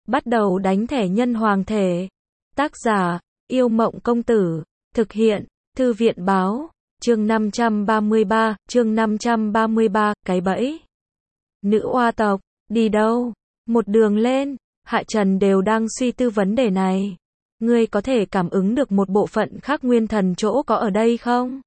Bắt đầu đánh thẻ nhân hoàng thể. Tác giả, Yêu Mộng Công Tử. Thực hiện, Thư viện Báo. Chương 533, cái bẫy. Nữ oa tộc, đi đâu? Một đường lên, Hạ Trần đều đang suy tư vấn đề này. Ngươi có thể cảm ứng được một bộ phận khác nguyên thần chỗ có ở đây không?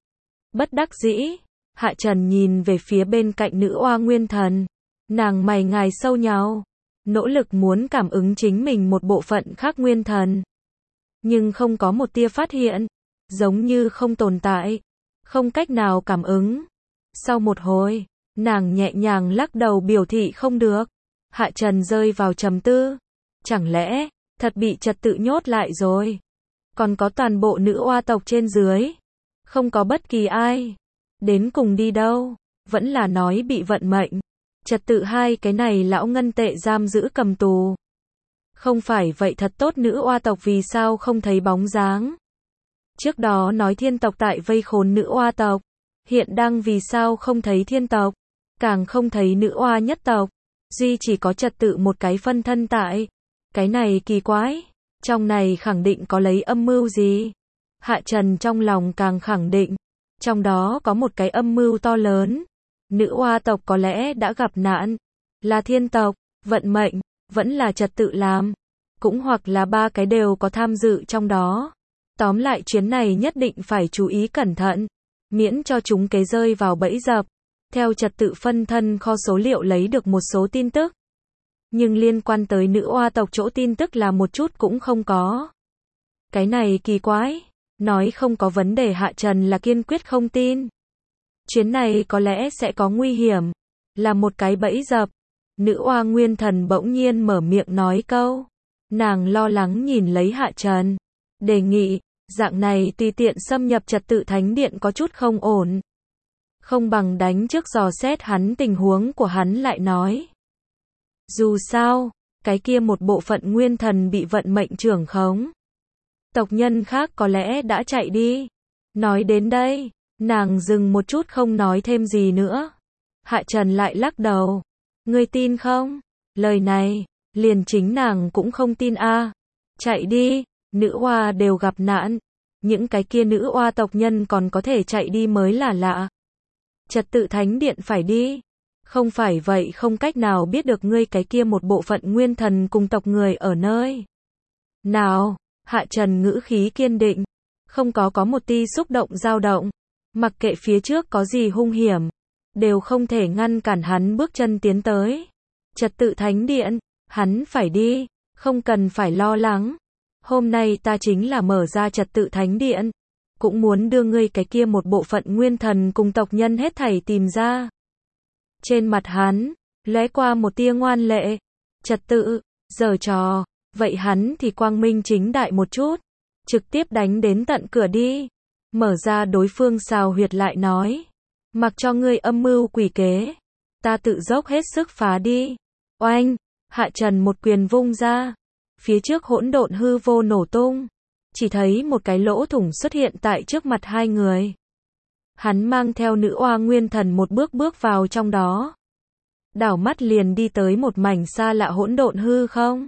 Bất đắc dĩ, Hạ Trần nhìn về phía bên cạnh nữ oa nguyên thần. Nàng mày ngài sâu nhàu, nỗ lực muốn cảm ứng chính mình một bộ phận khác nguyên thần. Nhưng không có một tia phát hiện, giống như không tồn tại, không cách nào cảm ứng. Sau một hồi, nàng nhẹ nhàng lắc đầu biểu thị không được. Hạ Trần rơi vào trầm tư. Chẳng lẽ, thật bị trật tự nhốt lại rồi? Còn có toàn bộ nữ oa tộc trên dưới. Không có bất kỳ ai. Đến cùng đi đâu? Vẫn là nói bị vận mệnh. Trật tự hai cái này lão ngân tệ giam giữ cầm tù. Không phải vậy thật tốt, nữ oa tộc vì sao không thấy bóng dáng? Trước đó nói thiên tộc tại vây khốn nữ oa tộc. Hiện đang vì sao không thấy thiên tộc? Càng không thấy nữ oa nhất tộc. Duy chỉ có trật tự một cái phân thân tại. Cái này kỳ quái. Trong này khẳng định có lấy âm mưu gì? Hạ Trần trong lòng càng khẳng định. Trong đó có một cái âm mưu to lớn. Nữ oa tộc có lẽ đã gặp nạn. Là thiên tộc, vận mệnh, vẫn là trật tự làm. Cũng hoặc là ba cái đều có tham dự trong đó. Tóm lại chuyến này nhất định phải chú ý cẩn thận. Miễn cho chúng kế rơi vào bẫy dập. Theo trật tự phân thân kho số liệu lấy được một số tin tức. Nhưng liên quan tới nữ oa tộc chỗ tin tức là một chút cũng không có. Cái này kỳ quái. Nói không có vấn đề Hạ Trần là kiên quyết không tin. Chuyến này có lẽ sẽ có nguy hiểm. Là một cái bẫy dập. Nữ oa nguyên thần bỗng nhiên mở miệng nói câu. Nàng lo lắng nhìn lấy Hạ Trần. Đề nghị, dạng này tùy tiện xâm nhập trật tự thánh điện có chút không ổn. Không bằng đánh trước dò xét hắn tình huống của hắn lại nói. Dù sao, cái kia một bộ phận nguyên thần bị vận mệnh trưởng khống. Tộc nhân khác có lẽ đã chạy đi. Nói đến đây, nàng dừng một chút không nói thêm gì nữa. Hạ Trần lại lắc đầu. Ngươi tin không? Lời này, liền chính nàng cũng không tin a. Chạy đi, nữ oa đều gặp nạn. Những cái kia nữ oa tộc nhân còn có thể chạy đi mới là lạ. Trật tự thánh điện phải đi. Không phải vậy không cách nào biết được ngươi cái kia một bộ phận nguyên thần cùng tộc người ở nơi nào. Hạ Trần ngữ khí kiên định. Không có một tia xúc động dao động. Mặc kệ phía trước có gì hung hiểm. Đều không thể ngăn cản hắn bước chân tiến tới. Trật tự thánh điện. Hắn phải đi. Không cần phải lo lắng. Hôm nay ta chính là mở ra trật tự thánh điện. Cũng muốn đưa ngươi cái kia một bộ phận nguyên thần cùng tộc nhân hết thảy tìm ra. Trên mặt hắn, lóe qua một tia ngoan lệ. Trật tự, giở trò. Vậy hắn thì quang minh chính đại một chút. Trực tiếp đánh đến tận cửa đi. Mở ra đối phương xào huyệt lại nói. Mặc cho ngươi âm mưu quỷ kế. Ta tự dốc hết sức phá đi. Oanh, Hạ Trần một quyền vung ra. Phía trước hỗn độn hư vô nổ tung. Chỉ thấy một cái lỗ thủng xuất hiện tại trước mặt hai người. Hắn mang theo nữ oa nguyên thần một bước bước vào trong đó. Đảo mắt liền đi tới một mảnh xa lạ hỗn độn hư không.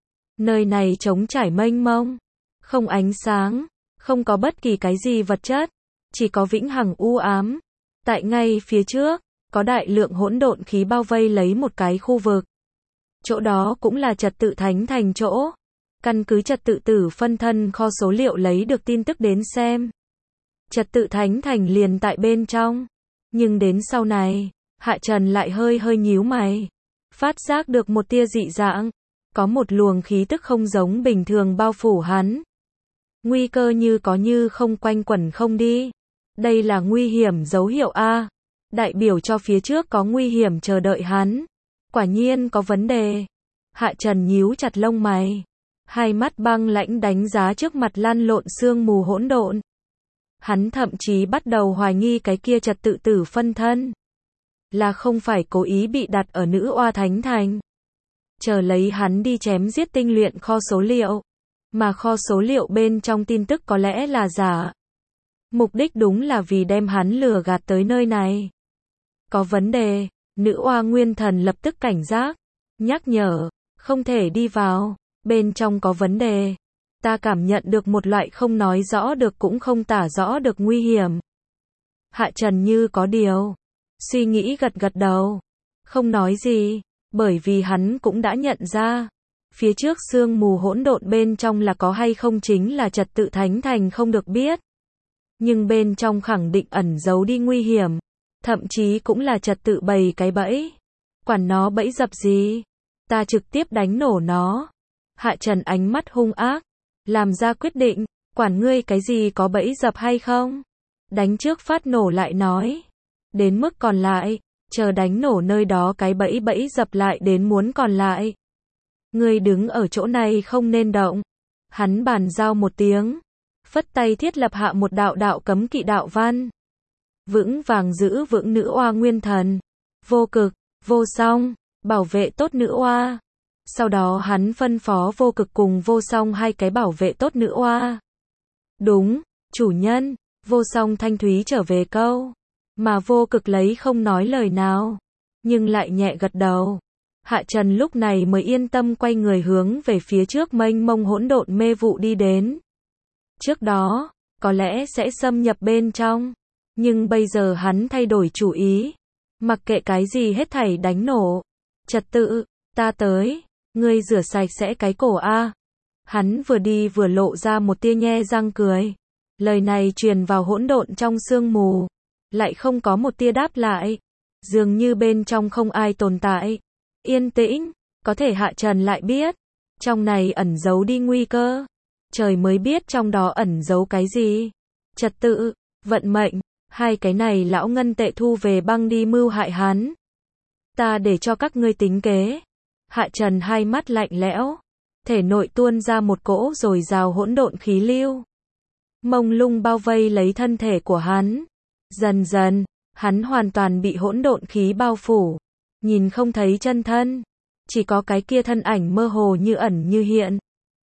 Nơi này trống trải mênh mông. Không ánh sáng. Không có bất kỳ cái gì vật chất. Chỉ có vĩnh hằng u ám. Tại ngay phía trước, có đại lượng hỗn độn khí bao vây lấy một cái khu vực. Chỗ đó cũng là trật tự thánh thành chỗ. Căn cứ trật tự tử phân thân kho số liệu lấy được tin tức đến xem. Trật tự thánh thành liền tại bên trong. Nhưng đến sau này, Hạ Trần lại hơi nhíu mày. Phát giác được một tia dị dạng. Có một luồng khí tức không giống bình thường bao phủ hắn. Nguy cơ như có như không quanh quẩn không đi. Đây là nguy hiểm dấu hiệu A. Đại biểu cho phía trước có nguy hiểm chờ đợi hắn. Quả nhiên có vấn đề. Hạ Trần nhíu chặt lông mày. Hai mắt băng lãnh đánh giá trước mặt lăn lộn sương mù hỗn độn. Hắn thậm chí bắt đầu hoài nghi cái kia trật tự tử phân thân. Là không phải cố ý bị đặt ở nữ oa thánh thành. Chờ lấy hắn đi chém giết tinh luyện kho số liệu. Mà kho số liệu bên trong tin tức có lẽ là giả. Mục đích đúng là vì đem hắn lừa gạt tới nơi này. Có vấn đề. Nữ oa nguyên thần lập tức cảnh giác. Nhắc nhở. không thể đi vào, bên trong có vấn đề. Ta cảm nhận được một loại không nói rõ được cũng không tả rõ được nguy hiểm. Hạ Trần như có điều suy nghĩ gật gật đầu, không nói gì, bởi vì hắn cũng đã nhận ra, phía trước sương mù hỗn độn bên trong là có hay không chính là trật tự thánh thành không được biết. Nhưng bên trong khẳng định ẩn giấu đi nguy hiểm, thậm chí cũng là trật tự bày cái bẫy. Quản nó bẫy dập gì, ta trực tiếp đánh nổ nó. Hạ Trần ánh mắt hung ác, làm ra quyết định, quản ngươi cái gì có bẫy dập hay không. Đánh trước phát nổ lại nói. Đến mức còn lại, chờ đánh nổ nơi đó cái bẫy dập lại đến muốn còn lại. Ngươi đứng ở chỗ này không nên động. Hắn bàn giao một tiếng, phất tay thiết lập hạ một đạo cấm kỵ đạo văn. Vững vàng giữ vững nữ oa nguyên thần. Vô cực, vô song, bảo vệ tốt nữ oa. Sau đó hắn phân phó vô cực cùng vô song hai cái bảo vệ tốt nữ oa. Đúng, chủ nhân, vô song thanh thúy trở về câu. Mà vô cực lấy không nói lời nào, nhưng lại nhẹ gật đầu. Hạ Trần lúc này mới yên tâm quay người hướng về phía trước mênh mông hỗn độn mê vụ đi đến. Trước đó, có lẽ sẽ xâm nhập bên trong, nhưng bây giờ hắn thay đổi chủ ý. Mặc kệ cái gì hết thảy đánh nổ. Trật tự, ta tới, ngươi rửa sạch sẽ cái cổ a. Hắn vừa đi vừa lộ ra một tia nhe răng cười. Lời này truyền vào hỗn độn trong sương mù, lại không có một tia đáp lại. Dường như bên trong không ai tồn tại. Yên tĩnh, có thể Hạ Trần lại biết, trong này ẩn giấu đi nguy cơ. Trời mới biết trong đó ẩn giấu cái gì. Trật tự, vận mệnh, hai cái này lão ngân tệ thu về băng đi mưu hại hắn. Ta để cho các ngươi tính kế. Hạ Trần hai mắt lạnh lẽo, thể nội tuôn ra một cỗ dồi dào hỗn độn khí lưu. Mông lung bao vây lấy thân thể của hắn. Dần dần, hắn hoàn toàn bị hỗn độn khí bao phủ, nhìn không thấy chân thân, chỉ có cái kia thân ảnh mơ hồ như ẩn như hiện.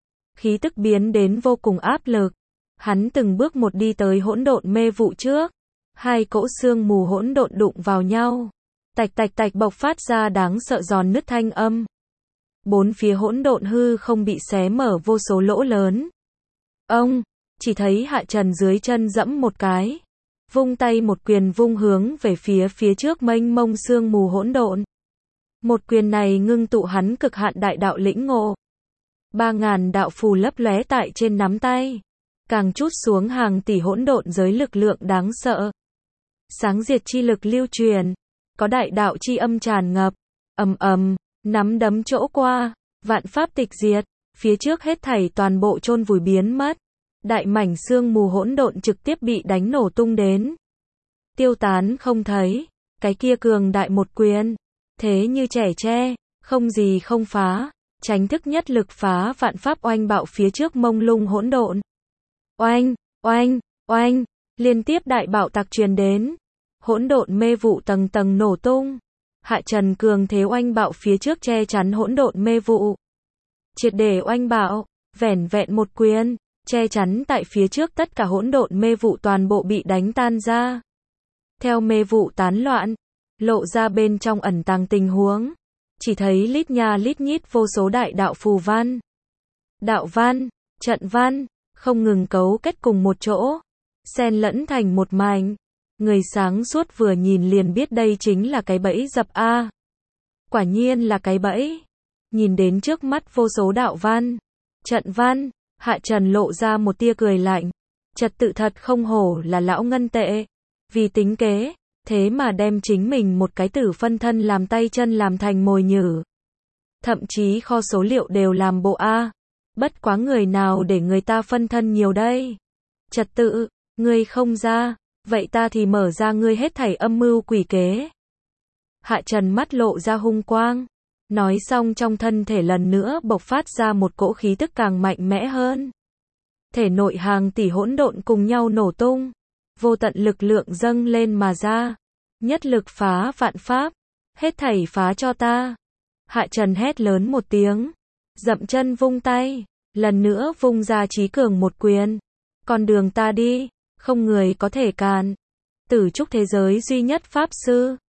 Khí tức biến đến vô cùng áp lực. Hắn từng bước một đi tới hỗn độn mê vụ trước. Hai cỗ xương mù hỗn độn đụng vào nhau. Tạch tạch tạch bộc phát ra đáng sợ giòn nứt thanh âm. Bốn phía hỗn độn hư không bị xé mở vô số lỗ lớn. Ông, chỉ thấy Hạ Trần dưới chân dẫm một cái. Vung tay một quyền vung hướng về phía trước mênh mông xương mù hỗn độn. Một quyền này ngưng tụ hắn cực hạn đại đạo lĩnh ngộ. 3000 đạo phù lấp lóe tại trên nắm tay, càng trút xuống hàng tỷ hỗn độn giới lực lượng đáng sợ. Sáng diệt chi lực lưu truyền, có đại đạo chi âm tràn ngập, ầm ầm, nắm đấm chỗ qua, vạn pháp tịch diệt, phía trước hết thảy toàn bộ chôn vùi biến mất. Đại mảnh xương mù hỗn độn trực tiếp bị đánh nổ tung đến, tiêu tán không thấy. Cái kia cường đại một quyền, thế như trẻ tre, không gì không phá. Tránh thức nhất lực phá vạn pháp oanh bạo phía trước mông lung hỗn độn. Oanh, oanh, oanh, liên tiếp đại bạo tạc truyền đến. Hỗn độn mê vụ tầng tầng nổ tung. Hạ Trần cường thế oanh bạo phía trước che chắn hỗn độn mê vụ. Triệt để oanh bạo, vẻn vẹn một quyền, che chắn tại phía trước tất cả hỗn độn mê vụ toàn bộ bị đánh tan ra. Theo mê vụ tán loạn, lộ ra bên trong ẩn tàng tình huống. Chỉ thấy lít nha lít nhít vô số đại đạo phù văn, đạo văn, trận văn, không ngừng cấu kết cùng một chỗ, xen lẫn thành một mảnh. Người sáng suốt vừa nhìn liền biết đây chính là cái bẫy dập a. Quả nhiên là cái bẫy. Nhìn đến trước mắt vô số đạo văn, trận văn, Hạ Trần lộ ra một tia cười lạnh. Trật tự thật không hổ là lão ngân tệ. Vì tính kế, thế mà đem chính mình một cái tử phân thân làm tay chân làm thành mồi nhử. Thậm chí kho số liệu đều làm bộ A. Bất quá người nào để người ta phân thân nhiều đây. Trật tự, ngươi không ra, vậy ta thì mở ra ngươi hết thảy âm mưu quỷ kế. Hạ Trần mắt lộ ra hung quang. Nói xong trong thân thể lần nữa bộc phát ra một cỗ khí tức càng mạnh mẽ hơn. Thể nội hàng tỷ hỗn độn cùng nhau nổ tung. Vô tận lực lượng dâng lên mà ra. Nhất lực phá vạn pháp. Hết thảy phá cho ta. Hạ Trần hét lớn một tiếng. Dậm chân vung tay. Lần nữa vung ra chí cường một quyền. Con đường ta đi, không người có thể cản. Tử trúc thế giới duy nhất pháp sư.